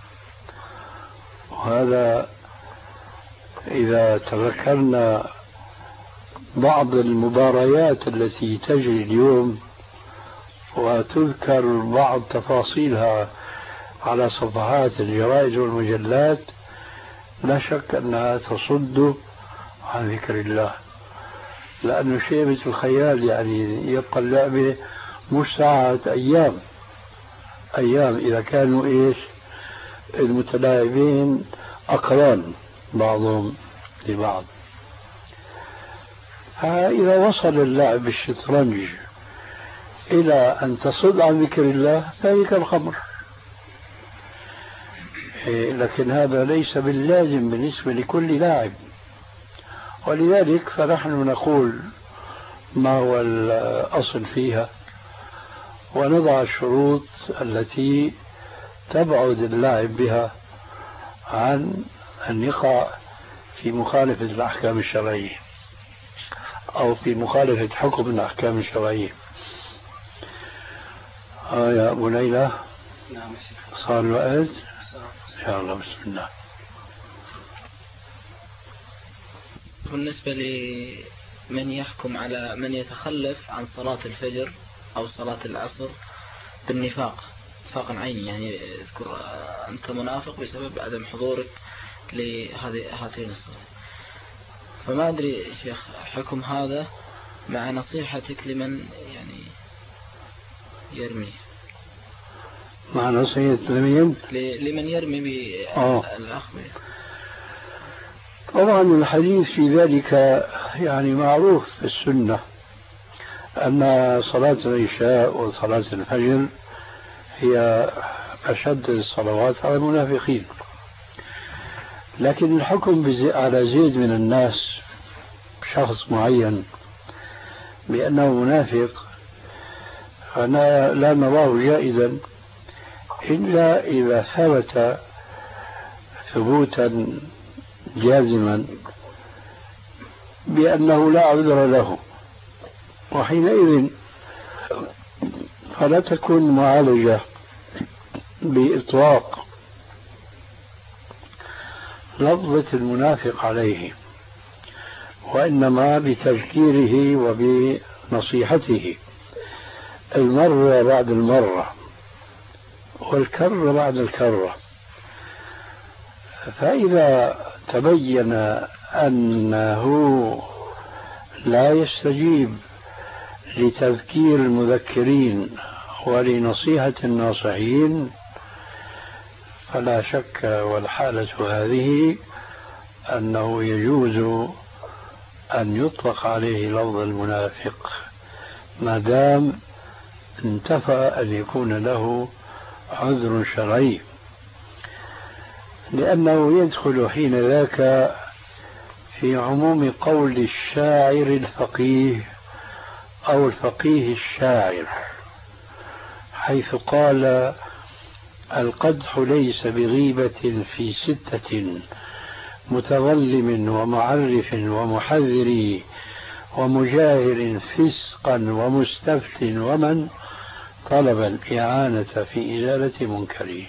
وهذا إذا تذكرنا بعض المباريات التي تجري اليوم وتذكر بعض تفاصيلها على صفحات الجرائد والمجلات لا شك أنها تصد عن ذكر الله، لأنه شيبة الخيال يعني يبقى اللعبة مش ساعة أيام أيام إذا كانوا إيش المتلاعبين أقران بعضهم لبعض. فإذا وصل اللعب بالشطرنج إلى أن تصد عن ذكر الله فهي كالخمر، لكن هذا ليس باللازم بالنسبة لكل لاعب، ولذلك فنحن نقول ما هو الأصل فيها ونضع الشروط التي تبعد اللاعب بها عن أن يقع في مخالفة الأحكام الشرعية أو في مخالفة حكم الأحكام الشرعية. آه يا أبو ليلى. نعم. صار الوقت إن شاء الله. بسم الله. بالنسبة لمن يحكم على من يتخلف عن صلاة الفجر أو صلاة العصر بالنفاق نفاقا عيني، يعني اذكر أنت منافق بسبب عدم حضورك لهذه هاتين الصلاة، فما أدري شيخ حكم هذا مع نصيحتك لمن يعني يرمي مع نصيحة لمن لمن يرمي بالأخذ. طبعا الحديث في ذلك يعني معروف في السنة أن صلاة العشاء وصلاة الفجر هي أشد الصلوات على المنافقين، لكن الحكم على زيد من الناس شخص معين بأنه منافق أنا لا نراه جائزا إلا إذا ثبت ثبوتا جازما بأنه لا عذر له، وحينئذ فلا تكون معالجة بإطلاق لفظة المنافق عليه، وإنما بتذكيره وبنصيحته المرة بعد المرة والكرة بعد الكرة. فإذا تبين أنه لا يستجيب لتذكير المذكرين ولنصيحة الناصحين فلا شك والحالة هذه أنه يجوز أن يطلق عليه لفظ المنافق ما دام انتفى أن يكون له عذر شرعي، لأنه يدخل حين ذاك في عموم قول الشاعر الفقيه أو الفقيه الشاعر، حيث قال القدح ليس بغيبة في ستة متظلم ومعرف ومحذر ومجاهر فسقا ومستفت ومن طلب الإعانة في إزالة منكره.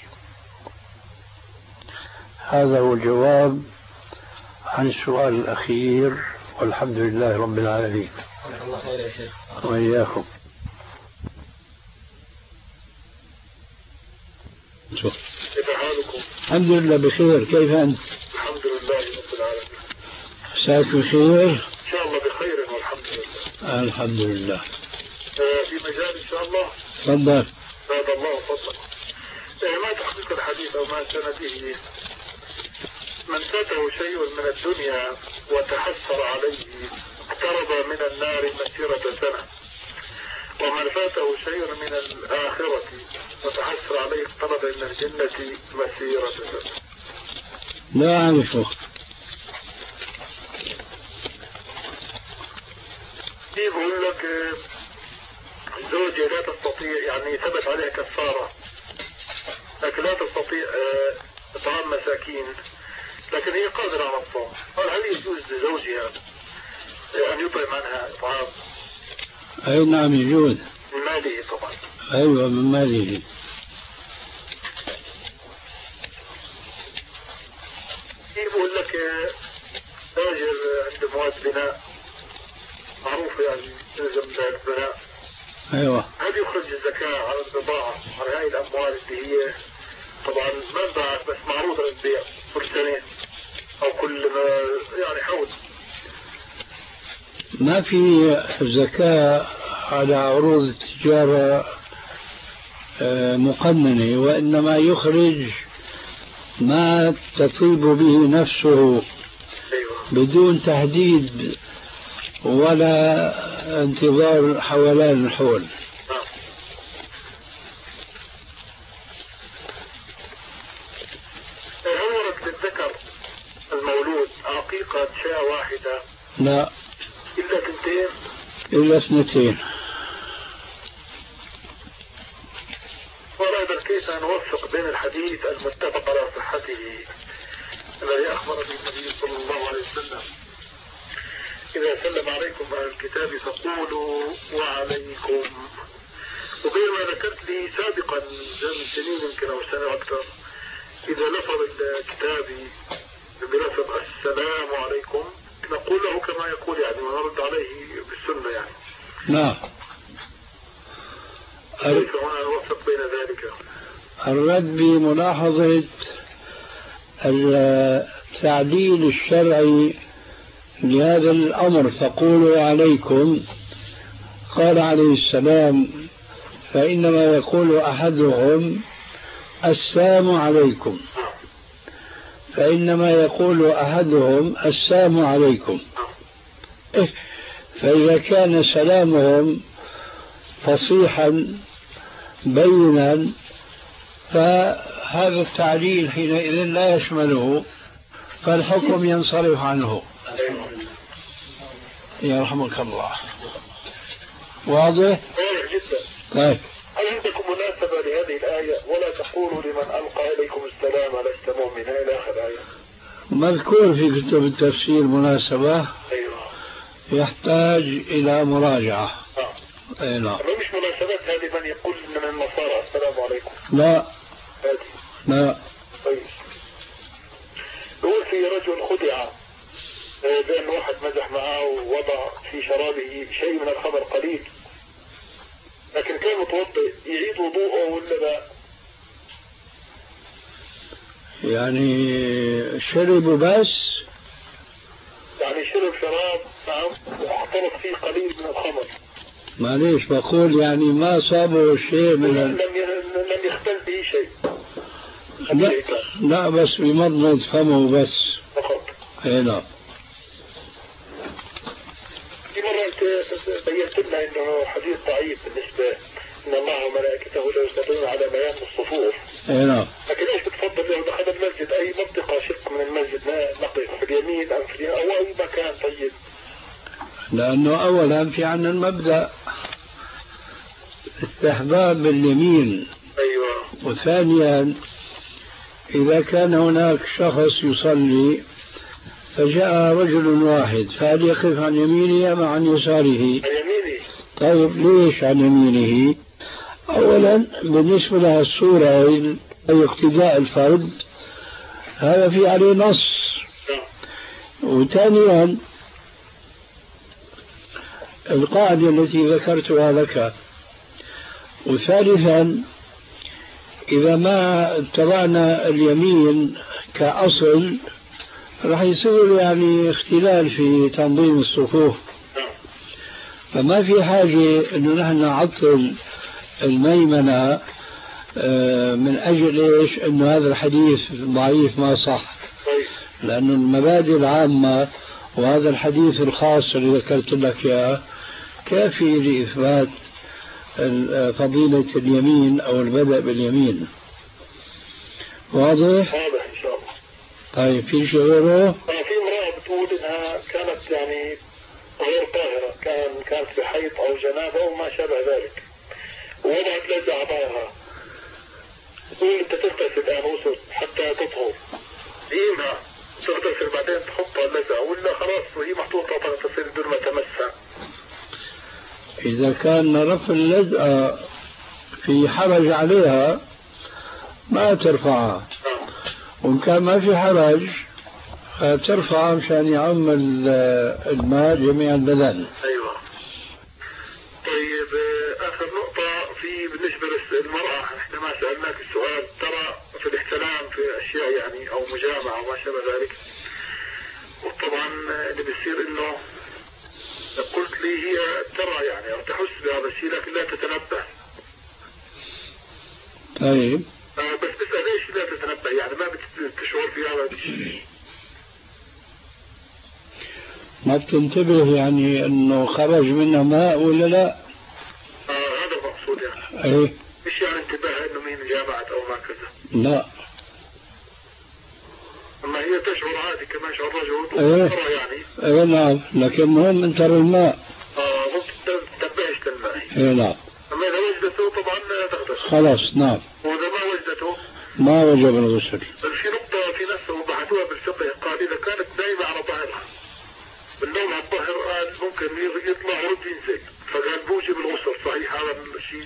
هذا هو الجواب عن السؤال الأخير، والحمد لله رب العالمين. الله خير يا شيخ. وإياكم. كيف حالكم؟ الحمد لله بخير، كيف أنت؟ الحمد لله رب العالمين. مساك بخير. إن شاء الله بخير والحمد لله. الحمد لله. آه في مجال إن شاء الله. تفضل. زاد الله فضلك. آه ما تحقيق الحديث أو ما كان به من فاته شيء من الدنيا وتحسر عليه اقترب من النار مسيرة سنة، ومن فاته شيء من الآخرة وتحسر عليه اقترب من الجنة مسيرة سنة. لا أعرفه. يقول لك الزوجة لا تستطيع، يعني ثبت عليها كفارة لكن لا تستطيع إطعام مساكين، لكن هي قادرة على الصوم، هل يجوز لزوجها أن يطعم عنها إطعام؟ أي نعم يجوز. من ماله طبعا. أيوة من ماله. يقول لك تاجر عند مواد بناء معروف يعني يلزم البناء. أيوة. هل يخرج الزكاة على البضاعة على هاي الأموال اللي هي طبعا ما انباعت بس معروضة للبيع كل سنة أو كل ما يعني حول؟ ما في زكاة على عروض التجارة مقننة، وإنما يخرج ما تطيب به نفسه بدون تهديد ولا انتظار حولان الحول. هل ورد للذكر المولود عقيقة شاة واحدة؟ لا، إلا اثنتين. إلا اثنتين. ورد كيف نوفق بين الحديث المتفق على صحته الذي أخبر به النبي صلى الله عليه وسلم: إذا سلم عليكم أهل الكتاب فقولوا وعليكم، وغير ما ذكرت لي سابقا من سنين يمكن أو سنة أكثر، إذا لفظ الكتاب بلفظ السلام عليكم نقول له كما يقول يعني ونرد عليه بالسنة يعني. نعم. كيف هنا نوفق بين ذلك؟ الرد بملاحظة التعديل الشرعي لهذا الأمر، فقولوا عليكم. قال عليه السلام: فإنما يقول أحدهم السلام عليكم، فإنما يقول أحدهم السلام عليكم. إيه؟ فإذا كان سلامهم فصيحا بينا فهذا التعليل حينئذ لا يشمله، فالحكم ينصرف عنه. يرحمك الله. واضح؟ واضح جدا. طيب. هل عندكم مناسبة لهذه الآية ولا تقولوا لمن ألقى إليكم السلام لست مؤمنا إلى آخر الآية؟ مذكور في كتب التفسير مناسبة. أيوة. يحتاج إلى مراجعة. آه. أي نعم. مش مناسبات هذه من يقول من النصارى السلام عليكم؟ لا. هذه. لا. طيب. يقول في رجل خدع بأن واحد مزح معه ووضع في شرابه شيء من الخمر قليل، لكن كان متوضئ، يعيد وضوءه ولا لا؟ يعني شرب بس؟ يعني شرب شراب نعم واختلط فيه قليل من الخمر. معليش بقول يعني ما صابه شيء من لم لم يختل به شيء. لا, لا بس بمضمض فمه بس فقط. اي نعم. في مرة انت بينت لنا انه حديث ضعيف بالنسبة ان الله وملائكته لا يستطيعون على بيان الصفوف. اي نعم. لكن ايش بتفضل لو دخل المسجد اي منطقة شق من المسجد نقف في اليمين ام في او اي مكان طيب؟ لانه اولا في عنا المبدأ استحباب اليمين. ايوه. وثانيا إذا كان هناك شخص يصلي فجاء رجل واحد، فهل يقف عن يمينه أم عن يساره؟ عن يمينه. طيب ليش عن يمينه؟ أولا بالنسبة لها الصورة أي اقتداء الفرد هذا في عليه نص. وثانيا القاعدة التي ذكرتها لك. وثالثا إذا ما اتبعنا اليمين كأصل راح يصير يعني اختلال في تنظيم الصفوف. فما في حاجة انه نحن نعطل الميمنة من اجل ايش؟ انه هذا الحديث ضعيف ما صح. لأن المبادئ العامة وهذا الحديث الخاص اللي ذكرت لك اياه كافي لإثبات فضيلة اليمين أو البدء باليمين. واضح؟ واضح إن شاء الله. طيب في شيء غيره؟ في امرأة بتقول إنها كانت يعني غير طاهرة، كان كانت بحيض أو جنابة أو ما شابه ذلك، ووضعت لزة عبارها، تقول أنت تغتسل الآن غسل حتى تطهر، إيمها تغتسل بعدين تحطها اللزة ولا خلاص وهي محطوطة تغتسل بدون ما تمسها؟ إذا كان رفع اللزقة في حرج عليها ما ترفعها، وإن كان ما في حرج ترفعها مشان يعم الماء جميع البدن. أيوة. طيب آخر نقطة في بالنسبة للمرأة، احنا ما سألناك السؤال، ترى في الاحتلام في أشياء يعني أو مجامعة وما شابه ذلك، وطبعا اللي بيصير إنه قلت لي هي ترى يعني أو تحس بهذا الشيء لكن لا تتنبه. طيب. آه بس بسأل ليش لا تتنبه، يعني ما بتشعر في هذا الشيء؟ ما بتنتبه يعني انه خرج منها ماء ولا لا؟ آه هذا المقصود يعني. ايه. مش يعني انتباه انه مين جامعت او ما كذا. لا. اما هي تشعر عادي كما يشعر الرجل. ايه. ترى يعني. ايه نعم، لكن مهم ان ترى الماء. اه ممكن تنتبهش للماء. ايه نعم. اما اذا وجدته طبعا تغتسل. خلاص نعم. واذا ما وجدته ما وجب الغسل. في نقطة في ناس وبحثوها بالفقه، قال اذا كانت نايمة على ظهرها النوم على الظهر قال ممكن يطلع ورد ينزل، فقال بوجب الغسل، صحيح هذا الشيء؟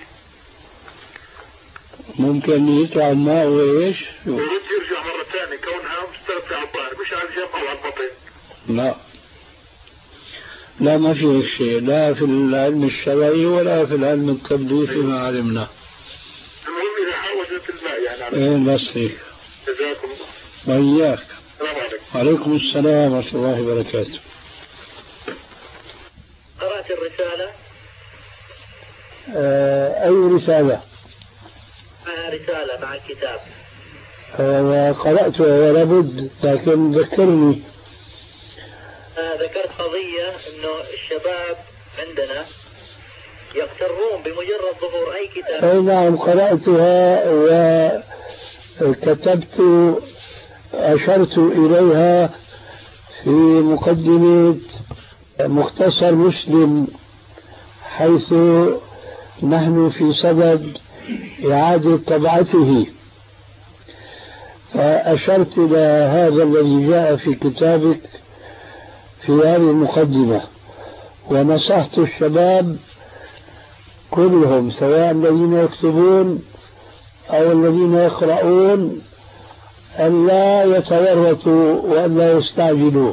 ممكن يطلع الماء وايش؟ ورد يرجع مرة ثانية كونها مستلقية على الظهر مش على الجنب او على البطن. لا لا ما في هيك شيء، لا في العلم الشرعي ولا في العلم الطبي فيما علمنا. المهم اذا حاولت الماء يعني. ايه بس هيك. جزاكم الله. وإياك. السلام عليكم. وعليكم السلام ورحمة الله وبركاته. قرأت الرسالة؟ آه أي رسالة؟ معها رسالة مع الكتاب. آه قرأتها ولا بد، لكن ذكرني. آه ذكرت قضية إنه الشباب عندنا يغترون بمجرد ظهور أي كتاب. أي نعم قرأتها وكتبت أشرت إليها في مقدمة مختصر مسلم، حيث نحن في صدد إعادة طبعته، فأشرت إلى هذا الذي جاء في كتابك في هذه المقدمة، ونصحت الشباب كلهم سواء الذين يكتبون أو الذين يقرؤون أن لا يتورطوا وأن لا يستعجلوا.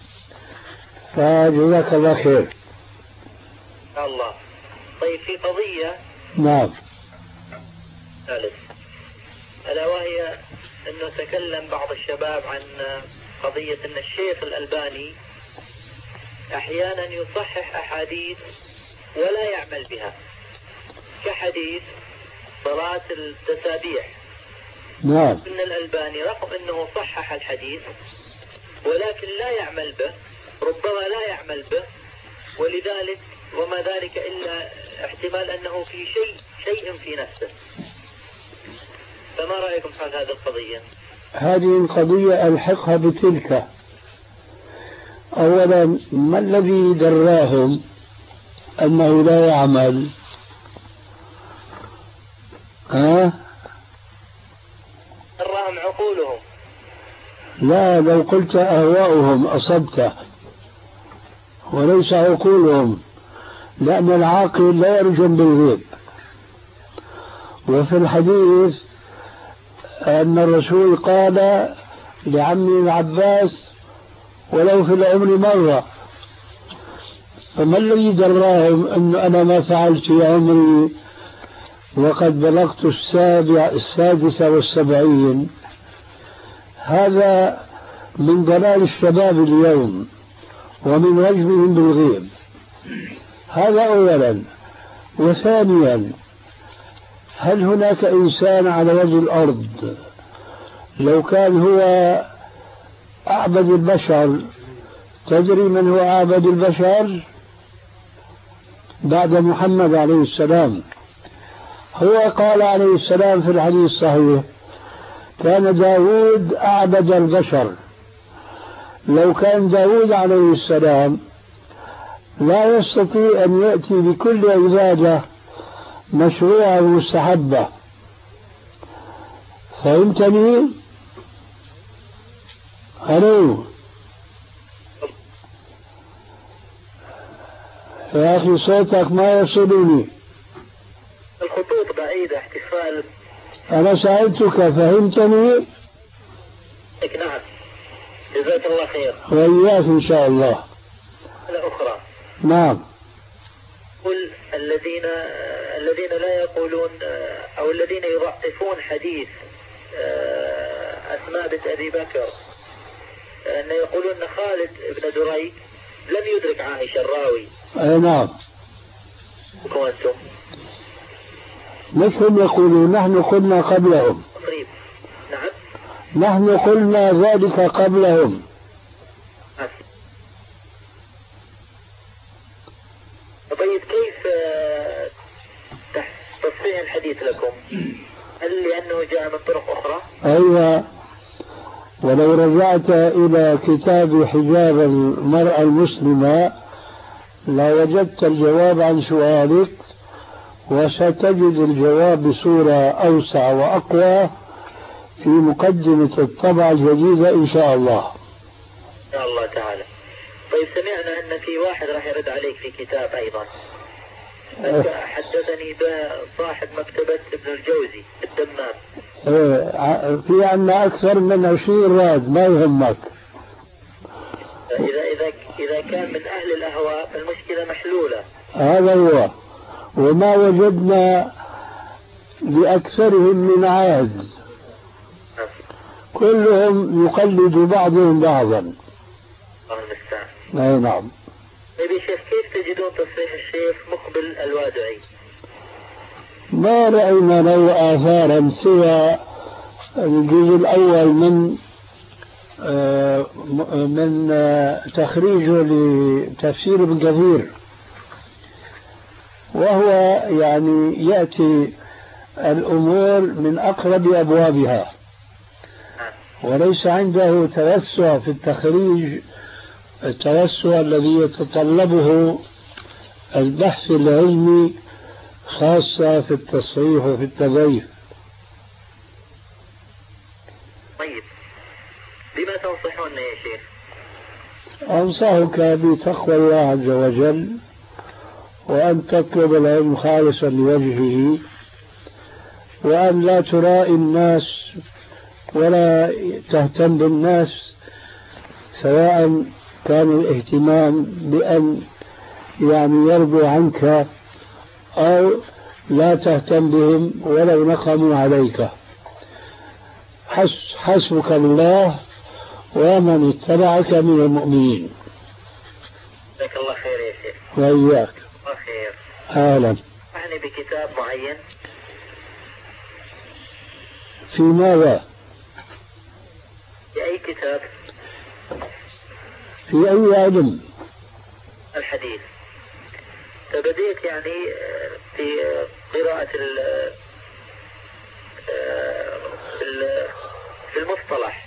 فجزاك الله خير. الله. طيب في قضية. نعم. ثالث. ألا وهي أنه تكلم بعض الشباب عن قضية أن الشيخ الألباني أحيانا يصحح أحاديث ولا يعمل بها، كحديث صلاة التسابيح. نعم. أن الألباني رغم أنه صحح الحديث ولكن لا يعمل به، ربما لا يعمل به، ولذلك وما ذلك إلا احتمال أنه في شيء شيء في نفسه. فما رأيكم حول هذه القضية؟ هذه القضية ألحقها بتلك. أولا ما الذي دراهم أنه لا يعمل؟ ها؟ دراهم عقولهم. لا، لو قلت أهواؤهم أصبت، وليس عقولهم، لأن العاقل لا يرجم بالغيب. وفي الحديث أن الرسول قال لعمي العباس ولو في العمر مرة. فما الذي دراهم أن أنا ما فعلت في عمري وقد بلغت السابع السادسة والسبعين؟ هذا من ضلال الشباب اليوم ومن رجمهم بالغيب. هذا أولا. وثانيا، هل هناك إنسان على وجه الأرض لو كان هو أعبد البشر، تدري من هو أعبد البشر بعد محمد عليه السلام؟ هو قال عليه السلام في الحديث الصحيح: كان داود أعبد البشر. لو كان داود عليه السلام لا يستطيع أن يأتي بكل عبادة مشروعة ومستحبة. فهمتني؟ ألو يا أخي، صوتك ما يصلني. الخطوط بعيدة. احتفال. أنا سألتك فهمتني؟ نعم، جزاك الله خير. وإياك إن شاء الله. الأخرى. نعم. قل الذين الذين لا يقولون أو الذين يضعفون حديث أسماء بنت أبي بكر، أن يقولون أن خالد بن دريك لم يدرك عائشة الراوي. أي نعم. وأنتم؟ مش هم يقولون، نحن قلنا قبلهم. طيب. نعم. نحن قلنا ذلك قبلهم. طيب، كيف تصحيح الحديث لكم؟ هل لأنه جاء من طرق أخرى؟ أيوة. ولو رجعت إلى كتاب حجاب المرأة المسلمة لوجدت الجواب عن سؤالك، وستجد الجواب بصورة أوسع وأقوى في مقدمة الطبعة الجديدة إن شاء الله. إن شاء الله تعالى. طيب، سمعنا أن في واحد راح يرد عليك في كتاب أيضا. حدثني به صاحب مكتبة ابن الجوزي الدمام. في عنا أكثر من عشرين راد، ما يهمك. إذا إذا إذا كان من أهل الأهواء المشكلة محلولة. هذا هو. وما وجدنا لأكثرهم من عاد، كلهم يقلد بعضهم بعضا. الله المستعان. أي نعم. طيب يا شيخ، كيف تجدون تصحيح الشيخ مقبل الوادعي؟ ما رأينا له آثارا سوى الجزء الأول من آه من آه تخريجه لتفسير ابن كثير، وهو يعني يأتي الأمور من أقرب أبوابها، وليس عنده توسع في التخريج التوسع الذي يتطلبه البحث العلمي، خاصة في التصحيح وفي التضعيف. طيب، بما تنصحون يا شيخ؟ أنصحك بتقوى الله عز وجل، وأن تطلب العلم خالصا لوجهه، وأن لا ترائي الناس ولا تهتم بالناس، سواء كان الاهتمام بأن يعني يرضوا عنك أو لا تهتم بهم ولو نقموا عليك. حسبك الله ومن اتبعك من المؤمنين. جزاك الله خير يا شيخ. وإياك. الله خير. أهلا. أعني بكتاب معين. في ماذا؟ في أي كتاب؟ في أي علم؟ الحديث. فبديت يعني في قراءة في المصطلح.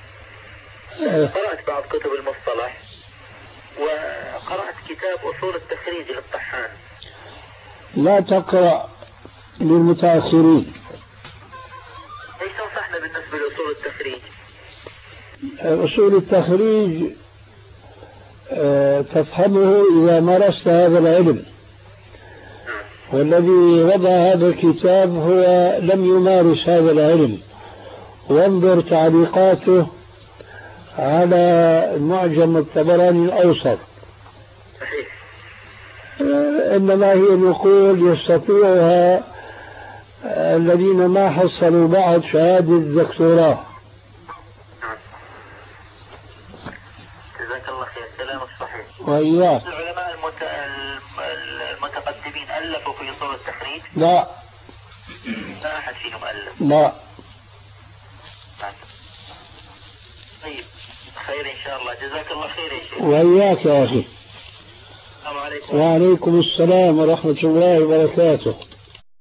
قرأت بعض كتب المصطلح، وقرأت كتاب أصول التخريج للطحان. لا تقرأ للمتأخرين. ايش تنصحنا بالنسبة لأصول التخريج؟ أصول التخريج أه تفهمه إذا مارست هذا العلم، والذي وضع هذا الكتاب هو لم يمارس هذا العلم. وانظر تعليقاته على معجم الطبراني الأوسط. أه إنما هي نقول يستطيعها الذين ما حصلوا بعد شهادة الدكتوراه. وإياك. العلماء المت... المتقدمين ألفوا في أصول التخريج؟ لا لا أحد فيهم ألف. لا. طيب خير إن شاء الله، جزاك الله خير يا شيخ. وإياك يا أخي. السلام عليكم. وعليكم السلام ورحمة الله وبركاته.